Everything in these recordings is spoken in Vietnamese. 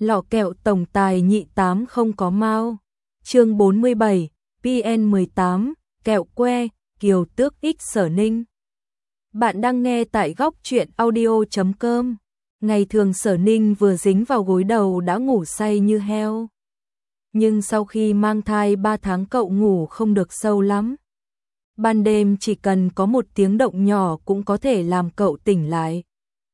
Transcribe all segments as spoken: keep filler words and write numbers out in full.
Lọ kẹo tổng tài nhị tám không có mao. Chương bốn mươi bảy, pê en mười tám, kẹo que, Kiều Tước X Sở Ninh. Bạn đang nghe tại góc truyện audio chấm com. Ngày thường Sở Ninh vừa dính vào gối đầu đã ngủ say như heo. Nhưng sau khi mang thai ba tháng cậu ngủ không được sâu lắm. Ban đêm chỉ cần có một tiếng động nhỏ cũng có thể làm cậu tỉnh lại.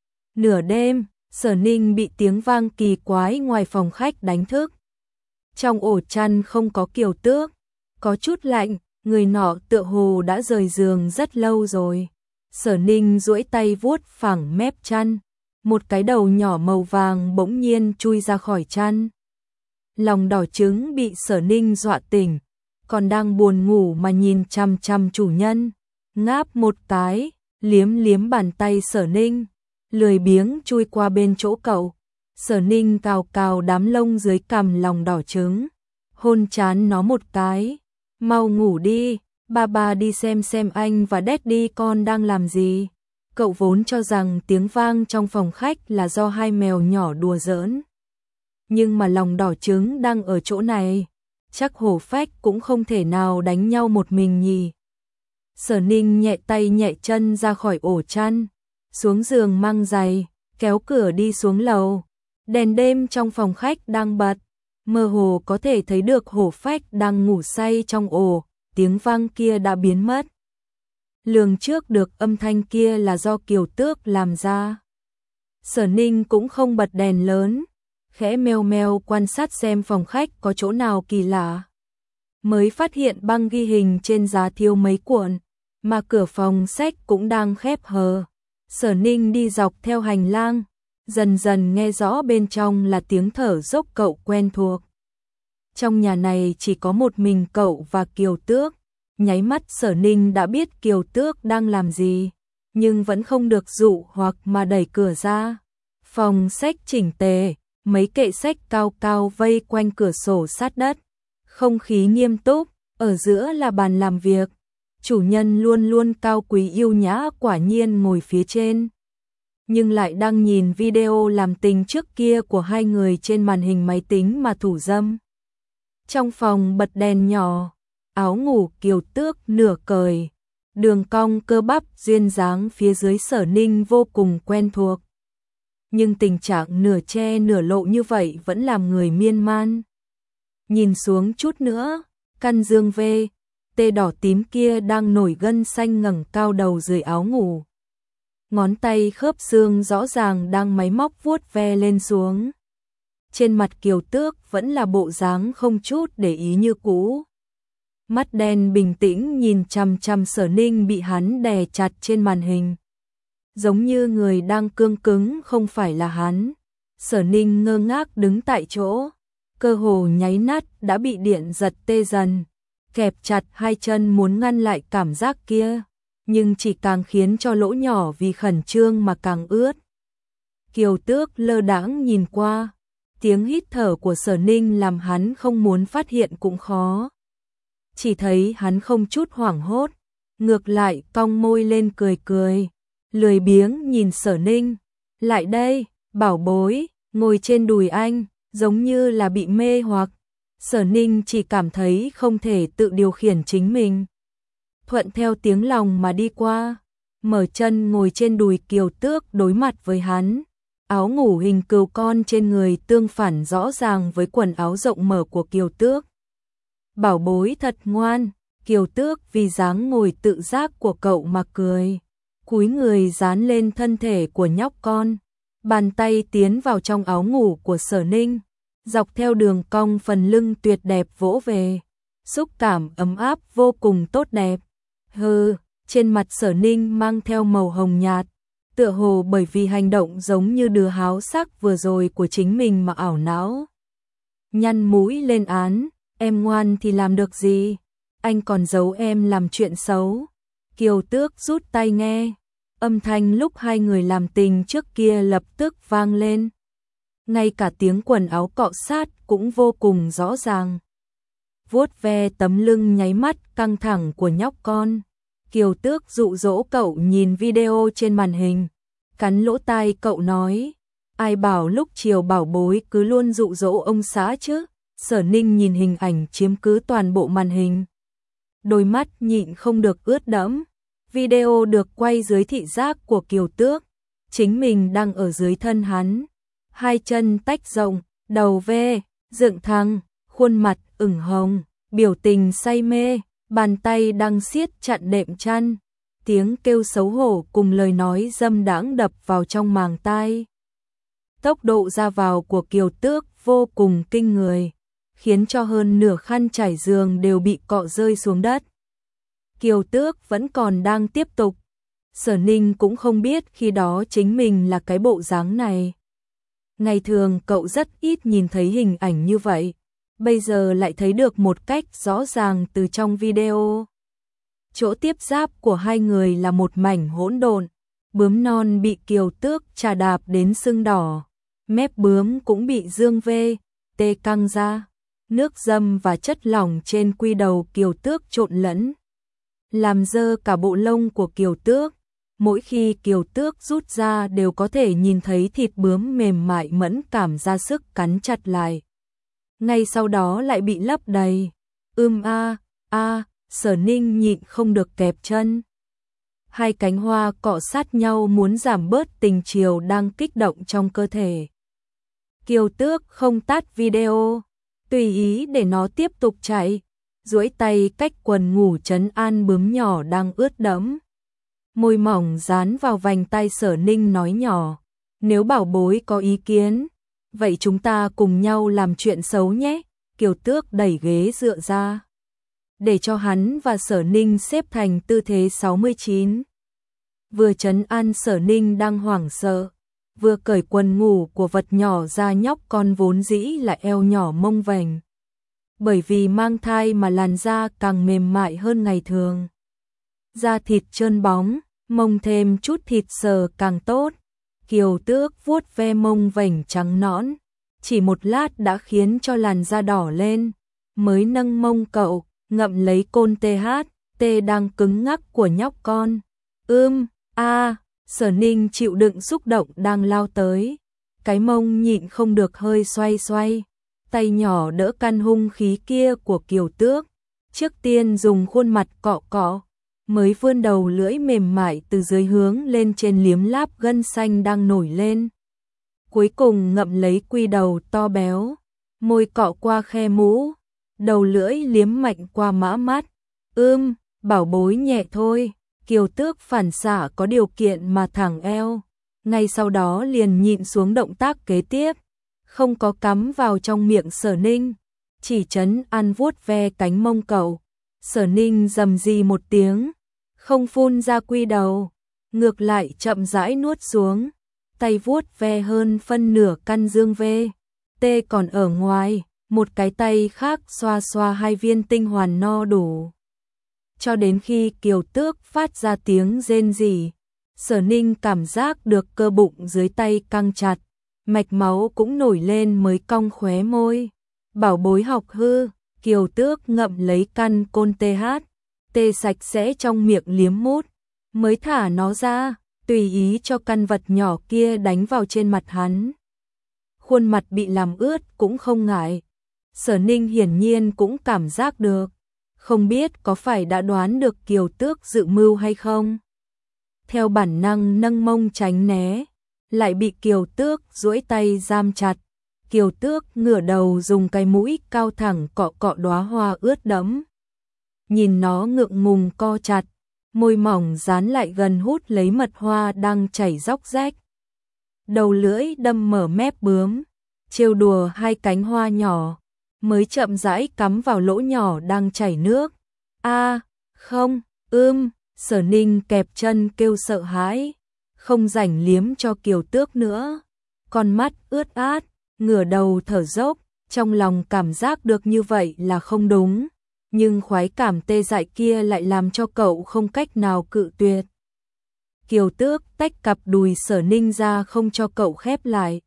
Nửa đêm, Sở Ninh bị tiếng vang kỳ quái ngoài phòng khách đánh thức. Trong ổ chăn không có Kiều Tước, có chút lạnh, người nọ tựa hồ đã rời giường rất lâu rồi. Sở Ninh duỗi tay vuốt phẳng mép chăn, một cái đầu nhỏ màu vàng bỗng nhiên chui ra khỏi chăn. Lòng đỏ trứng bị Sở Ninh dọa tỉnh, còn đang buồn ngủ mà nhìn chằm chằm chủ nhân, ngáp một cái, liếm liếm bàn tay Sở Ninh, lười biếng chui qua bên chỗ cậu. Sở Ninh cào cào đám lông dưới cằm lòng đỏ trứng, hôn trán nó một cái, mau ngủ đi, ba ba đi xem xem anh và Daddy con đang làm gì. Cậu vốn cho rằng tiếng vang trong phòng khách là do hai mèo nhỏ đùa giỡn. Nhưng mà lòng đỏ trứng đang ở chỗ này, chắc hổ phách cũng không thể nào đánh nhau một mình nhỉ. Sở Ninh nhẹ tay nhẹ chân ra khỏi ổ chăn, xuống giường mang giày, kéo cửa đi xuống lầu. Đèn đêm trong phòng khách đang bật, mơ hồ có thể thấy được hổ phách đang ngủ say trong ổ, tiếng vang kia đã biến mất. Lường trước được âm thanh kia là do Kiều Tước làm ra. Sở Ninh cũng không bật đèn lớn, khẽ meo meo quan sát xem phòng khách có chỗ nào kỳ lạ. Mới phát hiện băng ghi hình trên giá thiếu mấy cuộn, mà cửa phòng sách cũng đang khép hờ. Sở Ninh đi dọc theo hành lang, dần dần nghe rõ bên trong là tiếng thở dốc cậu quen thuộc. Trong nhà này chỉ có một mình cậu và Kiều Tước. Nháy mắt Sở Ninh đã biết Kiều Tước đang làm gì, nhưng vẫn không được dụ hoặc mà đẩy cửa ra. Phòng sách chỉnh tề, mấy kệ sách cao cao vây quanh cửa sổ sát đất. Không khí nghiêm túc, ở giữa là bàn làm việc. Chủ nhân luôn luôn cao quý yêu nhã quả nhiên ngồi phía trên, nhưng lại đang nhìn video làm tình trước kia của hai người trên màn hình máy tính mà thủ dâm. Trong phòng bật đèn nhỏ, áo ngủ Kiều Tước nửa cởi, đường cong cơ bắp duyên dáng phía dưới Sở Ninh vô cùng quen thuộc. Nhưng tình trạng nửa che nửa lộ như vậy vẫn làm người miên man. Nhìn xuống chút nữa, căn dương vê, tê đỏ tím kia đang nổi gân xanh ngẩng cao đầu dưới áo ngủ. Ngón tay khớp xương rõ ràng đang máy móc vuốt ve lên xuống. Trên mặt Kiều Tước vẫn là bộ dáng không chút để ý như cũ. Mắt đen bình tĩnh nhìn chằm chằm Sở Ninh bị hắn đè chặt trên màn hình. Giống như người đang cương cứng không phải là hắn. Sở Ninh ngơ ngác đứng tại chỗ, cơ hồ nháy nát đã bị điện giật tê dần. Kẹp chặt hai chân muốn ngăn lại cảm giác kia, nhưng chỉ càng khiến cho lỗ nhỏ vì khẩn trương mà càng ướt. Kiều Tước lơ đãng nhìn qua, tiếng hít thở của Sở Ninh làm hắn không muốn phát hiện cũng khó. Chỉ thấy hắn không chút hoảng hốt, ngược lại cong môi lên cười cười, lười biếng nhìn Sở Ninh. Lại đây, bảo bối, ngồi trên đùi anh, giống như là bị mê hoặc. Sở Ninh chỉ cảm thấy không thể tự điều khiển chính mình. Thuận theo tiếng lòng mà đi qua, mở chân ngồi trên đùi Kiều Tước đối mặt với hắn. Áo ngủ hình cừu con trên người tương phản rõ ràng với quần áo rộng mở của Kiều Tước. Bảo bối thật ngoan, Kiều Tước vì dáng ngồi tự giác của cậu mà cười. Cúi người dán lên thân thể của nhóc con, bàn tay tiến vào trong áo ngủ của Sở Ninh, dọc theo đường cong phần lưng tuyệt đẹp vỗ về, xúc cảm ấm áp vô cùng tốt đẹp. Hừ, trên mặt Sở Ninh mang theo màu hồng nhạt, tựa hồ bởi vì hành động giống như đứa háo sắc vừa rồi của chính mình mà ảo não. Nhăn mũi lên án, em ngoan thì làm được gì, anh còn giấu em làm chuyện xấu. Kiều Tước rút tai nghe, âm thanh lúc hai người làm tình trước kia lập tức vang lên. Ngay cả tiếng quần áo cọ sát cũng vô cùng rõ ràng. Vuốt ve tấm lưng nháy mắt căng thẳng của nhóc con, Kiều Tước dụ dỗ cậu nhìn video trên màn hình, cắn lỗ tai cậu nói, Ai bảo lúc chiều bảo bối cứ luôn dụ dỗ ông xã chứ? Sở Ninh nhìn hình ảnh chiếm cứ toàn bộ màn hình. Đôi mắt nhịn không được ướt đẫm. Video được quay dưới thị giác của Kiều Tước. Chính mình đang ở dưới thân hắn. Hai chân tách rộng, đầu ve, dựng thẳng, khuôn mặt ửng hồng, biểu tình say mê, bàn tay đang siết chặt đệm chăn. Tiếng kêu xấu hổ cùng lời nói dâm đãng đập vào trong màng tai. Tốc độ ra vào của Kiều Tước vô cùng kinh người, khiến cho hơn nửa khăn trải giường đều bị cọ rơi xuống đất. Kiều Tước vẫn còn đang tiếp tục. Sở Ninh cũng không biết khi đó chính mình là cái bộ dáng này. Ngày thường cậu rất ít nhìn thấy hình ảnh như vậy, bây giờ lại thấy được một cách rõ ràng từ trong video. Chỗ tiếp giáp của hai người là một mảnh hỗn độn, bướm non bị Kiều Tước chà đạp đến sưng đỏ, mép bướm cũng bị dương vê, tê căng ra, nước dâm và chất lỏng trên quy đầu Kiều Tước trộn lẫn, làm dơ cả bộ lông của Kiều Tước. Mỗi khi Kiều Tước rút ra đều có thể nhìn thấy thịt bướm mềm mại mẫn cảm ra sức cắn chặt lại. Ngay sau đó lại bị lấp đầy. Ưm a, a, Sở Ninh nhịn không được kẹp chân. Hai cánh hoa cọ sát nhau muốn giảm bớt tình chiều đang kích động trong cơ thể. Kiều Tước không tắt video, tùy ý để nó tiếp tục chạy, duỗi tay cách quần ngủ trấn an bướm nhỏ đang ướt đẫm. Môi mỏng dán vào vành tay Sở Ninh nói nhỏ, nếu bảo bối có ý kiến, vậy chúng ta cùng nhau làm chuyện xấu nhé. Kiều Tước đẩy ghế dựa ra, để cho hắn và Sở Ninh xếp thành tư thế sáu mươi chín. Vừa trấn an Sở Ninh đang hoảng sợ, vừa cởi quần ngủ của vật nhỏ ra nhóc con vốn dĩ là eo nhỏ mông vành. Bởi vì mang thai mà làn da càng mềm mại hơn ngày thường. Da thịt trơn bóng, mông thêm chút thịt sờ càng tốt. Kiều Tước vuốt ve mông vành trắng nõn, chỉ một lát đã khiến cho làn da đỏ lên, mới nâng mông cậu, ngậm lấy côn tê hát, tê đang cứng ngắc của nhóc con. Ưm, a, Sở Ninh chịu đựng xúc động đang lao tới, cái mông nhịn không được hơi xoay xoay, tay nhỏ đỡ căn hung khí kia của Kiều Tước, trước tiên dùng khuôn mặt cọ cọ, mới vươn đầu lưỡi mềm mại từ dưới hướng lên trên liếm láp gân xanh đang nổi lên. Cuối cùng ngậm lấy quy đầu to béo, môi cọ qua khe mũ, đầu lưỡi liếm mạnh qua mã mắt. Ưm, bảo bối nhẹ thôi. Kiều Tước phản xạ có điều kiện mà thẳng eo, ngay sau đó liền nhịn xuống động tác kế tiếp, không có cắm vào trong miệng Sở Ninh, chỉ trấn an vuốt ve cánh mông cậu. Sở Ninh rầm rì một tiếng, không phun ra quy đầu, ngược lại chậm rãi nuốt xuống, tay vuốt ve hơn phân nửa căn dương vê, tê còn ở ngoài, một cái tay khác xoa xoa hai viên tinh hoàn no đủ. Cho đến khi Kiều Tước phát ra tiếng rên rỉ, Sở Ninh cảm giác được cơ bụng dưới tay căng chặt, mạch máu cũng nổi lên mới cong khóe môi. Bảo bối học hư. Kiều Tước ngậm lấy căn côn tê hát, tê sạch sẽ trong miệng liếm mút, mới thả nó ra, tùy ý cho căn vật nhỏ kia đánh vào trên mặt hắn. Khuôn mặt bị làm ướt cũng không ngại. Sở Ninh hiển nhiên cũng cảm giác được, không biết có phải đã đoán được Kiều Tước dự mưu hay không. Theo bản năng nâng mông tránh né, lại bị Kiều Tước duỗi tay giam chặt. Kiều Tước ngửa đầu dùng cái mũi cao thẳng cọ cọ đóa hoa ướt đẫm. Nhìn nó ngượng ngùng co chặt, môi mỏng dán lại gần hút lấy mật hoa đang chảy róc rách. Đầu lưỡi đâm mở mép bướm, trêu đùa hai cánh hoa nhỏ, mới chậm rãi cắm vào lỗ nhỏ đang chảy nước. A, không, ưm, Sở Ninh kẹp chân kêu sợ hãi, không rảnh liếm cho Kiều Tước nữa. Con mắt ướt át, ngửa đầu thở dốc, trong lòng cảm giác được như vậy là không đúng, nhưng khoái cảm tê dại kia lại làm cho cậu không cách nào cự tuyệt. Kiều Tước tách cặp đùi Sở Ninh ra không cho cậu khép lại.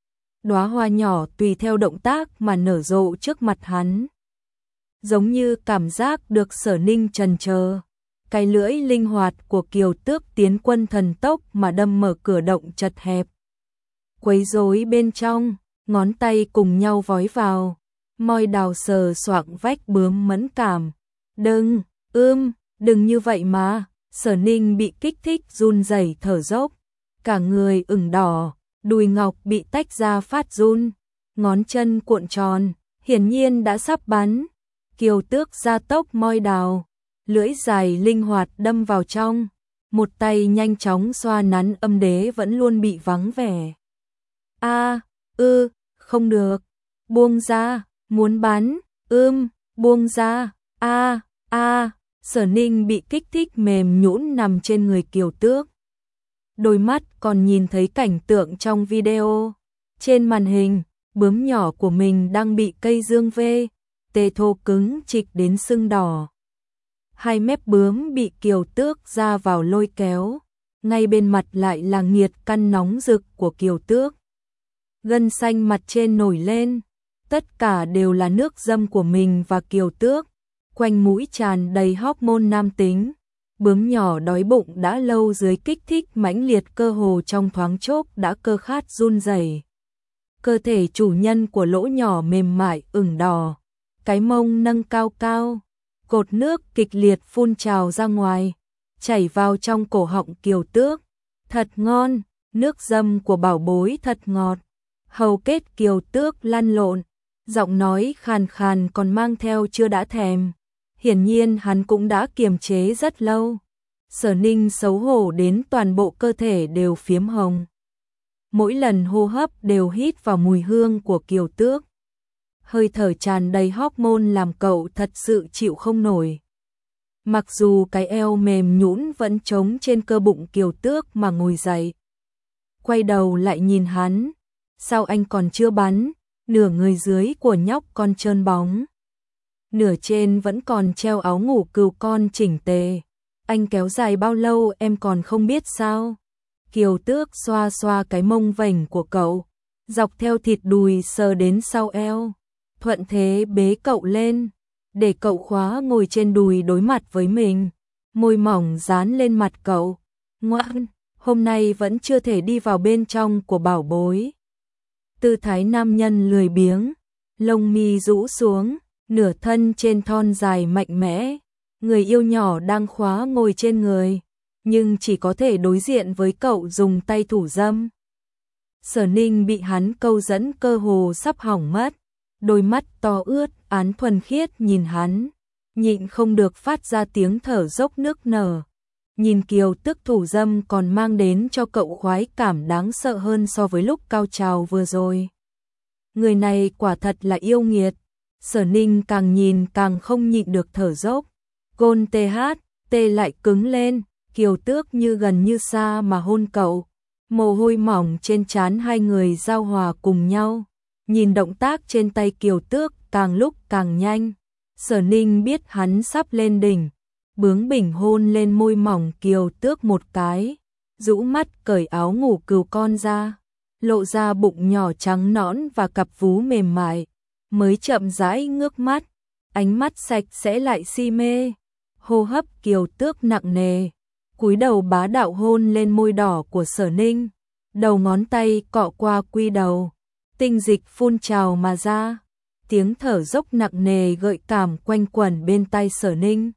Đóa hoa nhỏ tùy theo động tác mà nở rộ trước mặt hắn. Giống như cảm giác được Sở Ninh chần chờ, cái lưỡi linh hoạt của Kiều Tước tiến quân thần tốc mà đâm mở cửa động chật hẹp. quấy rối bên trong, ngón tay cùng nhau vói vào, môi đào sờ soạng vách bướm mẫn cảm. Đừng, ưm, đừng như vậy mà. Sở Ninh bị kích thích run rẩy thở dốc, cả người ửng đỏ, đùi ngọc bị tách ra phát run, ngón chân cuộn tròn, hiển nhiên đã sắp bắn. Kiều Tước gia tốc môi đào, lưỡi dài linh hoạt đâm vào trong, một tay nhanh chóng xoa nắn âm đế vẫn luôn bị vắng vẻ. A, ư, không được, buông ra, muốn bắn, ưm, buông ra, a, a. Sở Ninh bị kích thích mềm nhũn nằm trên người Kiều Tước. Đôi mắt còn nhìn thấy cảnh tượng trong video. Trên màn hình, bướm nhỏ của mình đang bị cây dương vê, tê thô cứng chịch đến sưng đỏ. Hai mép bướm bị Kiều Tước ra vào lôi kéo. Ngay bên mặt lại là nghiệt căn nóng rực của Kiều Tước. Gân xanh mặt trên nổi lên. Tất cả đều là nước dâm của mình và Kiều Tước. Quanh mũi tràn đầy hormone nam tính, bướm nhỏ đói bụng đã lâu dưới kích thích mãnh liệt cơ hồ trong thoáng chốc đã cơ khát run rẩy. Cơ thể chủ nhân của lỗ nhỏ mềm mại ửng đỏ, cái mông nâng cao cao, cột nước kịch liệt phun trào ra ngoài, chảy vào trong cổ họng Kiều Tước. Thật ngon, nước dâm của bảo bối thật ngọt. Hầu kết Kiều Tước lăn lộn, giọng nói khàn khàn còn mang theo chưa đã thèm. Hiển nhiên hắn cũng đã kiềm chế rất lâu. Sở Ninh xấu hổ đến toàn bộ cơ thể đều phiếm hồng. Mỗi lần hô hấp đều hít vào mùi hương của Kiều Tước. Hơi thở tràn đầy hormone làm cậu thật sự chịu không nổi. Mặc dù cái eo mềm nhũn vẫn trống trên cơ bụng Kiều Tước mà ngồi dậy. Quay đầu lại nhìn hắn. Sao anh còn chưa bắn? Nửa người dưới của nhóc còn trơn bóng. Nửa trên vẫn còn treo áo ngủ cừu con chỉnh tề. Anh kéo dài bao lâu em còn không biết sao? Kiều Tước xoa xoa cái mông vành của cậu, dọc theo thịt đùi sờ đến sau eo, thuận thế bế cậu lên, để cậu khóa ngồi trên đùi đối mặt với mình, môi mỏng dán lên mặt cậu. Ngoan, hôm nay vẫn chưa thể đi vào bên trong của bảo bối. Tư thái nam nhân lười biếng, lông mi rũ xuống, nửa thân trên thon dài mạnh mẽ, người yêu nhỏ đang khóa ngồi trên người, nhưng chỉ có thể đối diện với cậu dùng tay thủ dâm. Sở Ninh bị hắn câu dẫn cơ hồ sắp hỏng mất, đôi mắt to ướt, án thuần khiết nhìn hắn, nhịn không được phát ra tiếng thở dốc nức nở. Nhìn Kiều Tước thủ dâm còn mang đến cho cậu khoái cảm đáng sợ hơn so với lúc cao trào vừa rồi. Người này quả thật là yêu nghiệt. Sở Ninh càng nhìn càng không nhịn được thở dốc. Gôn tê hát, tê lại cứng lên, Kiều Tước như gần như xa mà hôn cậu. Mồ hôi mỏng trên trán hai người giao hòa cùng nhau. Nhìn động tác trên tay Kiều Tước càng lúc càng nhanh. Sở Ninh biết hắn sắp lên đỉnh. Bướng bỉnh hôn lên môi mỏng Kiều Tước một cái. Rũ mắt cởi áo ngủ cừu con ra. Lộ ra bụng nhỏ trắng nõn và cặp vú mềm mại. Mới chậm rãi ngước mắt. Ánh mắt sạch sẽ lại si mê. Hô hấp Kiều Tước nặng nề. Cúi đầu bá đạo hôn lên môi đỏ của Sở Ninh. Đầu ngón tay cọ qua quy đầu. Tinh dịch phun trào mà ra. Tiếng thở dốc nặng nề gợi cảm quanh quẩn bên tai Sở Ninh.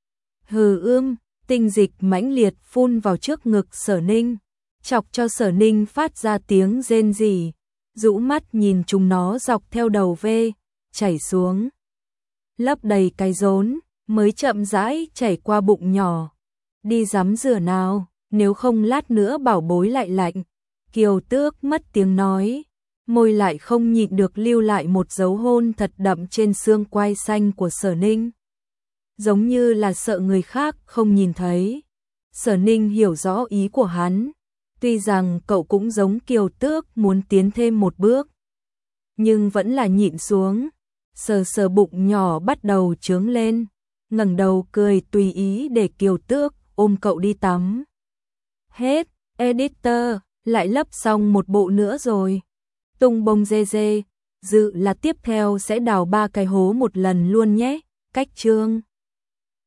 Hừ ưm, tinh dịch mãnh liệt phun vào trước ngực Sở Ninh. Chọc cho Sở Ninh phát ra tiếng rên rỉ. Rũ mắt nhìn chúng nó dọc theo đầu vê, chảy xuống. Lấp đầy cái rốn, mới chậm rãi chảy qua bụng nhỏ. Đi tắm rửa nào, nếu không lát nữa bảo bối lại lạnh. Kiều Tước mất tiếng nói, môi lại không nhịn được lưu lại một dấu hôn thật đậm trên xương quai xanh của Sở Ninh. Giống như là sợ người khác không nhìn thấy. Sở Ninh hiểu rõ ý của hắn. Tuy rằng cậu cũng giống Kiều Tước muốn tiến thêm một bước, nhưng vẫn là nhịn xuống, sờ sờ bụng nhỏ bắt đầu trướng lên, ngẩng đầu cười tùy ý để Kiều Tước ôm cậu đi tắm. Hết, editor, lại lấp xong một bộ nữa rồi. Tung bông dê dê, dự là tiếp theo sẽ đào ba cái hố một lần luôn nhé, cách chương.